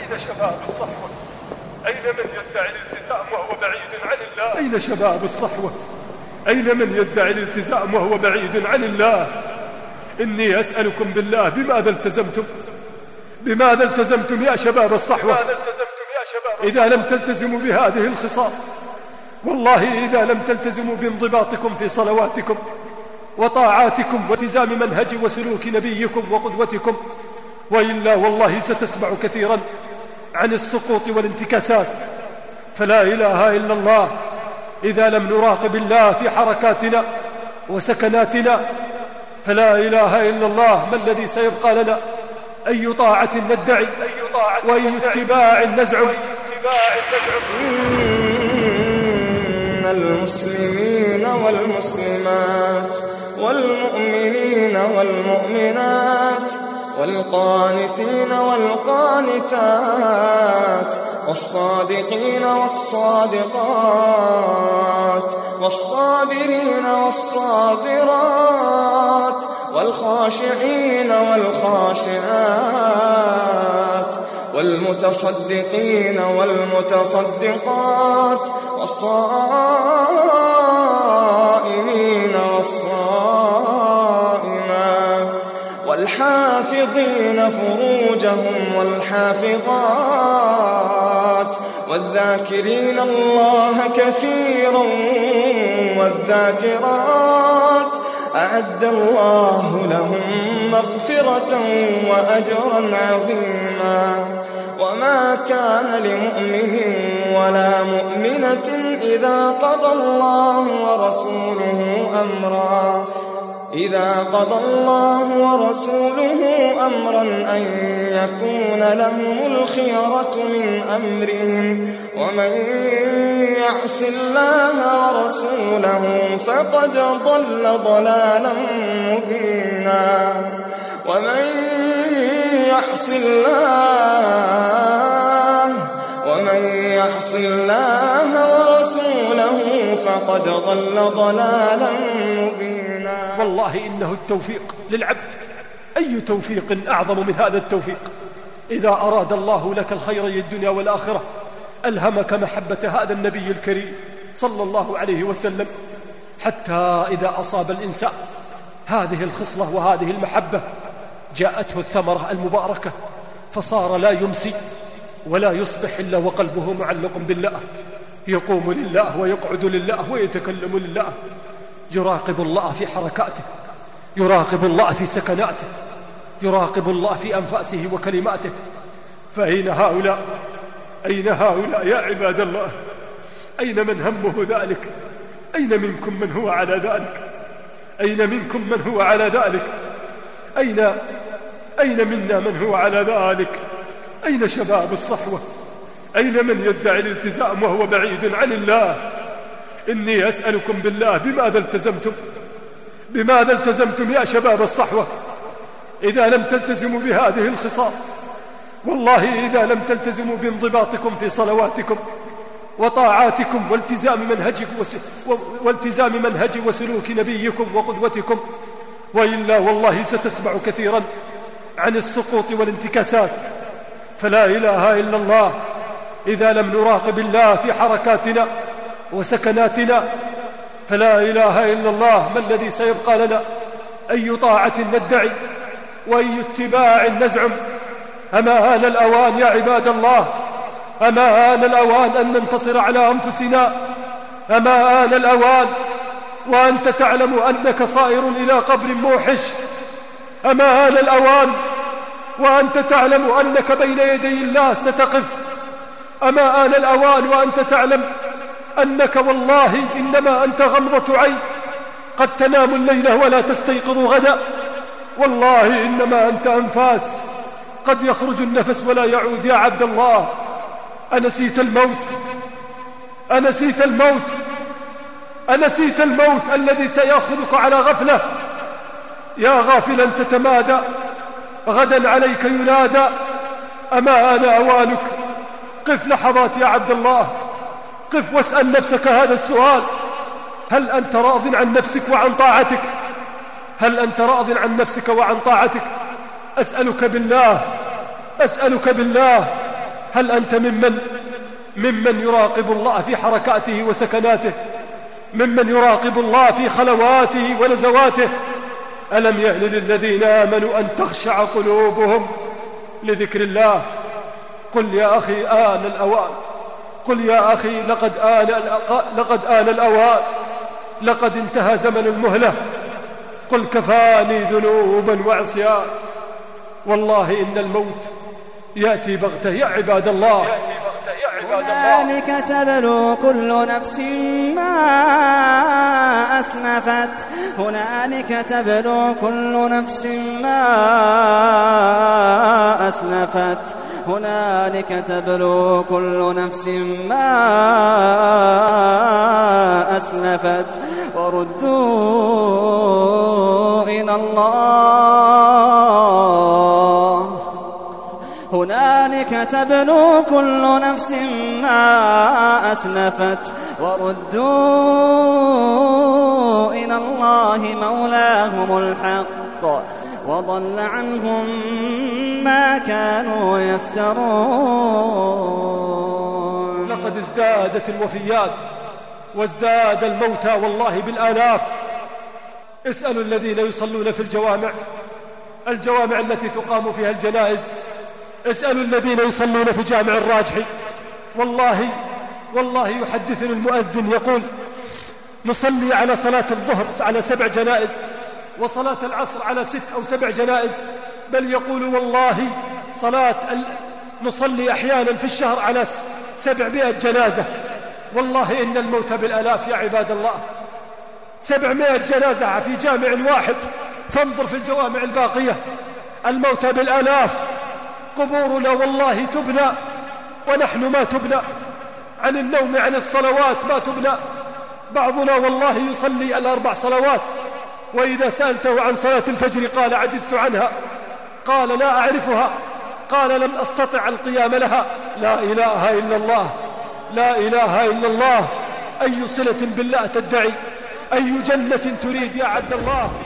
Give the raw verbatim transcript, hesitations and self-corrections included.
أين شباب الصحوة؟ أين من يدعي الالتزام وهو بعيد عن الله؟ أين شباب الصحوة؟ أين من يدعي الالتزام وهو بعيد عن الله؟ إني أسألكم بالله، بماذا التزمتم؟ بماذا التزمتم يا شباب الصحوة؟ إذا لم تلتزموا بهذه الخصال، والله إذا لم تلتزموا بانضباطكم في صلواتكم وطاعاتكم والتزام منهج وسلوك نبيكم وقدوتكم، وإلا والله ستسمع كثيرا عن السقوط والانتكاسات. فلا إله إلا الله إذا لم نراقب الله في حركاتنا وسكناتنا، فلا إله إلا الله ما الذي سيبقى لنا؟ أي طاعة ندعي وأي اتباع نزعم. إن المسلمين والمسلمات والمؤمنين والمؤمنات والقانتين والقانتات والصادقين والصادقات والصابرين والصابرات والخاشعين والخاشعات والمتصدقين والمتصدقات والصائمين والصائمات والحافظين فروجهم والحافظات والذاكرين الله كثيرا والذاكرات أعد الله لهم مغفرة وأجرا عظيما. وما كان لمؤمن ولا مؤمنة إذا قضى الله ورسوله أمرا إذا قضى الله ورسوله أمرا أن يكون لهم الخيرة من أمرهم، ومن يعص الله ورسوله فقد ضل ضلالا مبينا. ومن يعص الله ومن يعص الله ورسوله فقد ضل ضلالا مبينا. والله إنه التوفيق للعبد، أي توفيق أعظم من هذا التوفيق؟ إذا أراد الله لك الخير الدنيا والآخرة ألهمك محبة هذا النبي الكريم صلى الله عليه وسلم، حتى إذا أصاب الإنسان هذه الخصلة وهذه المحبة جاءته الثمرة المباركة، فصار لا يمسي ولا يصبح إلا وقلبه معلق بالله، يقوم لله ويقعد لله ويتكلم لله، يراقب الله في حركاته، يراقب الله في سكناته، يراقب الله في أنفاسه وكلماته. فأين هؤلاء؟ أين هؤلاء يا عباد الله؟ أين من همه ذلك؟ أين منكم من هو على ذلك؟ أين منكم من هو على ذلك؟ أين أين منا من هو على ذلك؟ أين شباب الصحوة؟ أين من يدعي الالتزام وهو بعيد عن الله؟ إني أسألكم بالله، بماذا التزمتم؟ بماذا التزمتم يا شباب الصحوة؟ إذا لم تلتزموا بهذه الخصال، والله إذا لم تلتزموا بانضباطكم في صلواتكم وطاعاتكم والتزام منهجكم والتزام منهج وسلوك نبيكم وقدوتكم، وإلا والله ستسمع كثيرا عن السقوط والانتكاسات. فلا إله إلا الله إذا لم نراقب الله في حركاتنا وسكناتنا، فلا إله إلا الله ما الذي سيبقى لنا؟ أي طاعة ندعي وأي اتباع نزعم. أما آن الأوان يا عباد الله، أما آن الأوان أن ننتصر على أنفسنا، أما آن الأوان وأنت تعلم أنك صائر إلى قبر موحش، أما آن الأوان وأنت تعلم أنك بين يدي الله ستقف، أما آن الأوان وأنت تعلم أنك والله إنما أنت غمضة عين، قد تنام الليلة ولا تستيقظ غدا، والله إنما أنت أنفاس، قد يخرج النفس ولا يعود. يا عبد الله، أنسيت الموت؟ أنسيت الموت؟ أنسيت الموت الذي سيأخذك على غفلة؟ يا غافلا تتمادى، غدا عليك ينادى. أما آن أوانك؟ قف لحظات يا عبد الله، قف واسأل نفسك هذا السؤال: هل أنت راض عن نفسك وعن طاعتك؟ هل أنت راض عن نفسك وعن طاعتك؟ أسألك بالله، أسألك بالله هل أنت ممن ممن يراقب الله في حركاته وسكناته، ممن يراقب الله في خلواته ونزواته؟ ألم يأن للذين آمنوا أن تخشع قلوبهم لذكر الله؟ قل يا أخي آن الأوان، قل يا أخي لقد آن, لقد آن الأوان، لقد انتهى زمن المهلة. قل كفاني ذنوبا وعصيان، والله إن الموت يأتي بغتة يا عباد الله. هنالك تبلو كل نفس ما أسلفت، هنالك تبلو كل نفس ما أسلفت، هنالك تبلو كل نفس ما أسلفت وردوا إلى الله. هنالك تبلو كل نفس ما أسلفت وردوا إلى الله مولاهم الحق وضل عنهم ما كانوا يفترون. لقد ازدادت الوفيات وازداد الموتى والله بالآلاف. اسألوا الذين يصلون في الجوامع، الجوامع التي تقام فيها الجنائز، اسألوا الذين يصلون في جامع الراجحي، والله والله يحدثنا المؤذن يقول نصلي على صلاة الظهر على سبع جنائز، وصلاة العصر على ست أو سبع جنائز، بل يقول والله صلاة نصلي أحيانا في الشهر على سبعمائة جنازة. والله إن الموت بالآلاف يا عباد الله، سبعمائة جنازة في جامع واحد، فانظر في الجوامع الباقية الموت بالآلاف. قبورنا والله تبنى ونحن ما تبنى، عن النوم عن الصلوات ما تبنى. بعضنا والله يصلي الأربع صلوات، وإذا سألته عن صلاة الفجر قال عجزت عنها، قال لا أعرفها، قال لم أستطع القيام لها. لا إله إلا الله، لا إله إلا الله. أي صلة بالله تدعي؟ أي جنة تريد يا عبد الله؟